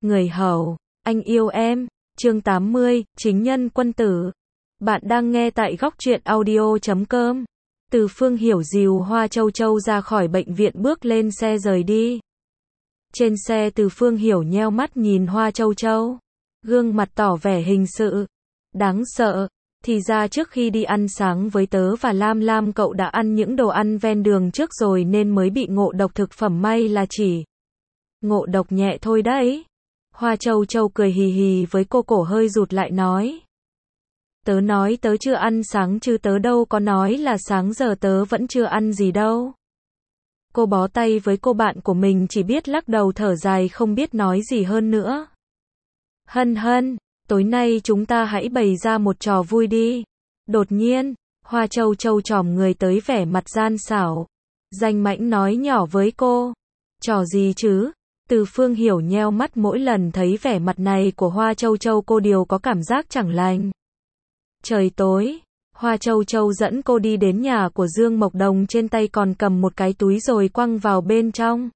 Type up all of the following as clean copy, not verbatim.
Người hầu, anh yêu em. Chương 80, chính nhân quân tử. Bạn đang nghe tại góc truyện audio.com. Từ Phương Hiểu dìu Hoa Châu Châu ra khỏi bệnh viện bước lên xe rời đi. Trên xe Từ Phương Hiểu nheo mắt nhìn Hoa Châu Châu. Gương mặt tỏ vẻ hình sự. Đáng sợ. Thì ra trước khi đi ăn sáng với tớ và Lam Lam cậu đã ăn những đồ ăn ven đường trước rồi nên mới bị ngộ độc thực phẩm, may là chỉ ngộ độc nhẹ thôi đấy. Hoa Châu Châu cười hì hì với cô, cổ hơi rụt lại nói. Tớ nói tớ chưa ăn sáng chứ tớ đâu có nói là sáng giờ tớ vẫn chưa ăn gì đâu. Cô bó tay với cô bạn của mình, chỉ biết lắc đầu thở dài không biết nói gì hơn nữa. Hân hân, tối nay chúng ta hãy bày ra một trò vui đi. Đột nhiên, Hoa Châu Châu chòm người tới vẻ mặt gian xảo. Danh mãnh nói nhỏ với cô. Trò gì chứ? Từ Phương Hiểu nheo mắt, mỗi lần thấy vẻ mặt này của Hoa Châu Châu cô đều có cảm giác chẳng lành. Trời tối, Hoa Châu Châu dẫn cô đi đến nhà của Dương Mộc Đồng, trên tay còn cầm một cái túi rồi quăng vào bên trong.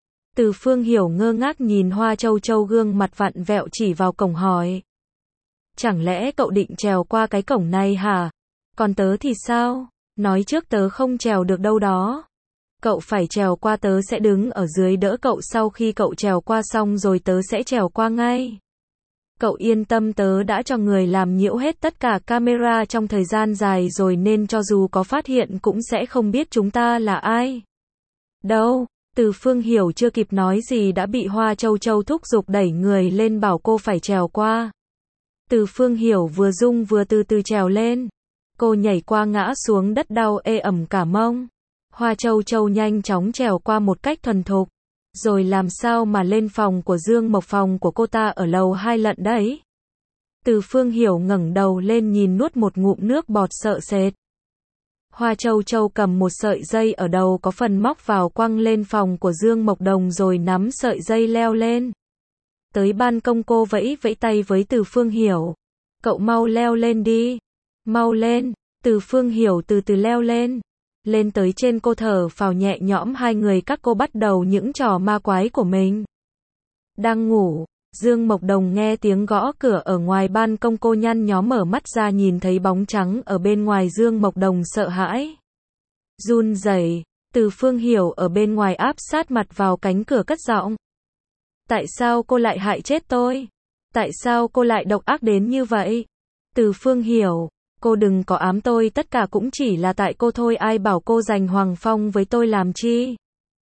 Từ Phương Hiểu ngơ ngác nhìn Hoa Châu Châu, gương mặt vặn vẹo chỉ vào cổng hỏi. Chẳng lẽ cậu định trèo qua cái cổng này hả? Còn tớ thì sao? Nói trước tớ không trèo được đâu đó. Cậu phải trèo qua, tớ sẽ đứng ở dưới đỡ cậu, sau khi cậu trèo qua xong rồi tớ sẽ trèo qua ngay. Cậu yên tâm, tớ đã cho người làm nhiễu hết tất cả camera trong thời gian dài rồi nên cho dù có phát hiện cũng sẽ không biết chúng ta là ai. Đâu, Từ Phương Hiểu chưa kịp nói gì đã bị Hoa Châu Châu thúc giục đẩy người lên bảo cô phải trèo qua. Từ Phương Hiểu vừa rung vừa từ từ trèo lên. Cô nhảy qua ngã xuống đất đau ê ẩm cả mông. Hoa Châu Châu nhanh chóng trèo qua một cách thuần thục. Rồi làm sao mà lên phòng của Dương Mộc, phòng của cô ta ở lầu 2 lận đấy. Từ Phương Hiểu ngẩng đầu lên nhìn, nuốt một ngụm nước bọt sợ sệt. Hoa Châu Châu cầm một sợi dây ở đầu có phần móc vào, quăng lên phòng của Dương Mộc Đồng rồi nắm sợi dây leo lên. Tới ban công cô vẫy vẫy tay với Từ Phương Hiểu. Cậu mau leo lên đi. Mau lên. Từ Phương Hiểu từ từ leo lên. Lên tới trên, cô thở phào nhẹ nhõm, hai người các cô bắt đầu những trò ma quái của mình. Đang ngủ, Dương Mộc Đồng nghe tiếng gõ cửa ở ngoài ban công, cô nhăn nhó mở mắt ra, nhìn thấy bóng trắng ở bên ngoài. Dương Mộc Đồng sợ hãi, run rẩy. Từ Phương Hiểu ở bên ngoài áp sát mặt vào cánh cửa cất giọng. Tại sao cô lại hại chết tôi? Tại sao cô lại độc ác đến như vậy? Từ Phương Hiểu, cô đừng có ám tôi, tất cả cũng chỉ là tại cô thôi, ai bảo cô giành Hoàng Phong với tôi làm chi?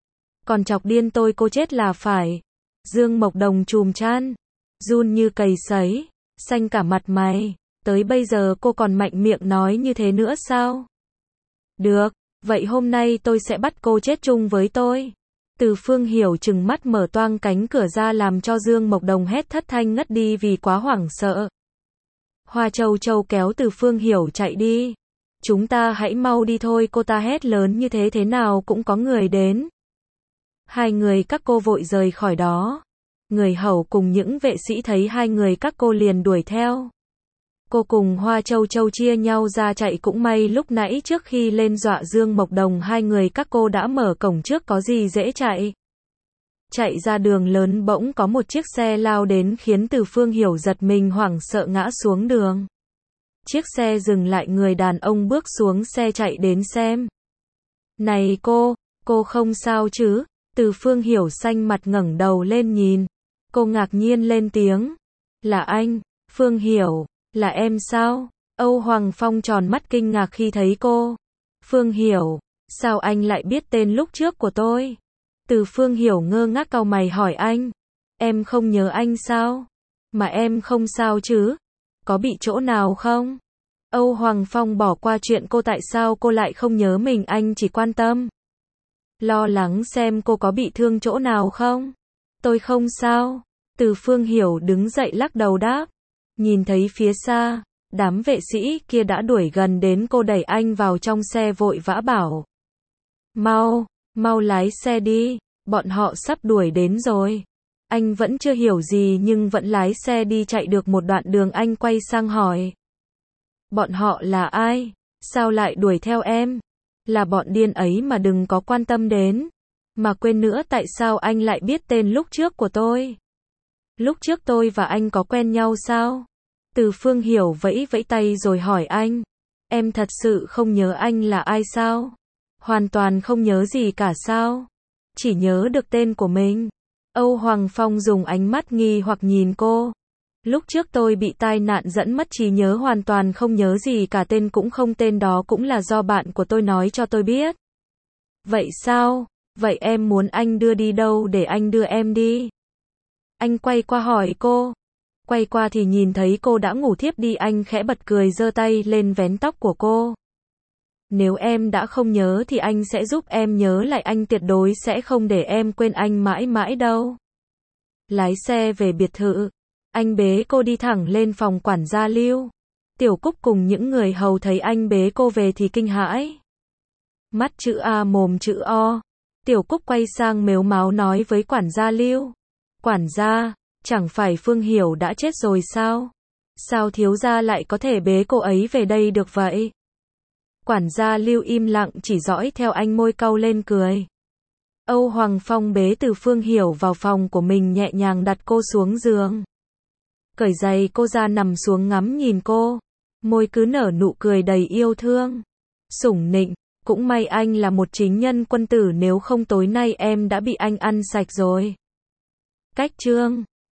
Còn chọc điên tôi, cô chết là phải. Dương Mộc Đồng chùm chan, run như cầy sấy, xanh cả mặt mày. Tới bây giờ cô còn mạnh miệng nói như thế nữa sao? Được, vậy hôm nay tôi sẽ bắt cô chết chung với tôi. Từ Phương Hiểu trừng mắt mở toang cánh cửa ra, làm cho Dương Mộc Đồng hét thất thanh ngất đi vì quá hoảng sợ. Hoa Châu Châu kéo Từ Phương Hiểu chạy đi. Chúng ta hãy mau đi thôi, cô ta hét lớn như thế nào cũng có người đến. Hai người các cô vội rời khỏi đó. Người hầu cùng những vệ sĩ thấy hai người các cô liền đuổi theo. Cô cùng Hoa Châu Châu chia nhau ra chạy, cũng may lúc nãy trước khi lên dọa Dương Mộc Đồng, hai người các cô đã mở cổng trước, có gì dễ chạy. Chạy ra đường lớn bỗng có một chiếc xe lao đến khiến Từ Phương Hiểu giật mình hoảng sợ ngã xuống đường. Chiếc xe dừng lại, người đàn ông bước xuống xe chạy đến xem. Này cô không sao chứ? Từ Phương Hiểu xanh mặt ngẩng đầu lên nhìn. Cô ngạc nhiên lên tiếng. Là anh, Phương Hiểu, là em sao? Âu Hoàng Phong tròn mắt kinh ngạc khi thấy cô. Phương Hiểu, sao anh lại biết tên lúc trước của tôi? Từ Phương Hiểu ngơ ngác cau mày hỏi anh. Em không nhớ anh sao? Mà em không sao chứ? Có bị chỗ nào không? Âu Hoàng Phong bỏ qua chuyện cô, tại sao cô lại không nhớ mình, anh chỉ quan tâm lo lắng xem cô có bị thương chỗ nào không? Tôi không sao. Từ Phương Hiểu đứng dậy lắc đầu đáp. Nhìn thấy phía xa, đám vệ sĩ kia đã đuổi gần đến, cô đẩy anh vào trong xe vội vã bảo. Mau lái xe đi, bọn họ sắp đuổi đến rồi. Anh vẫn chưa hiểu gì nhưng vẫn lái xe đi. Chạy được một đoạn đường anh quay sang hỏi. Bọn họ là ai? Sao lại đuổi theo em? Là bọn điên ấy mà, đừng có quan tâm đến. Mà quên nữa, tại sao anh lại biết tên lúc trước của tôi? Lúc trước tôi và anh có quen nhau sao? Từ Phương Hiểu vẫy vẫy tay rồi hỏi anh. Em thật sự không nhớ anh là ai sao? Hoàn toàn không nhớ gì cả sao? Chỉ nhớ được tên của mình. Âu Hoàng Phong dùng ánh mắt nghi hoặc nhìn cô. Lúc trước tôi bị tai nạn dẫn mất trí nhớ, hoàn toàn không nhớ gì cả, tên cũng không, tên đó cũng là do bạn của tôi nói cho tôi biết. Vậy sao? Vậy em muốn anh đưa đi đâu để anh đưa em đi? Anh quay qua hỏi cô. Quay qua thì nhìn thấy cô đã ngủ thiếp đi, anh khẽ bật cười giơ tay lên vén tóc của cô. Nếu em đã không nhớ thì anh sẽ giúp em nhớ lại, anh tuyệt đối sẽ không để em quên anh mãi mãi đâu. Lái xe về biệt thự, anh bế cô đi thẳng lên phòng quản gia Lưu. Tiểu Cúc cùng những người hầu thấy anh bế cô về thì kinh hãi. Mắt chữ A mồm chữ O. Tiểu Cúc quay sang mếu máo nói với quản gia Lưu. Quản gia, chẳng phải Phương Hiểu đã chết rồi sao? Sao thiếu gia lại có thể bế cô ấy về đây được vậy? Quản gia Lưu im lặng chỉ dõi theo anh, môi cau lên cười. Âu Hoàng Phong bế Từ Phương Hiểu vào phòng của mình, nhẹ nhàng đặt cô xuống giường. Cởi giày cô ra nằm xuống ngắm nhìn cô. Môi cứ nở nụ cười đầy yêu thương. Sủng nịnh, cũng may anh là một chính nhân quân tử, nếu không tối nay em đã bị anh ăn sạch rồi. Cách chương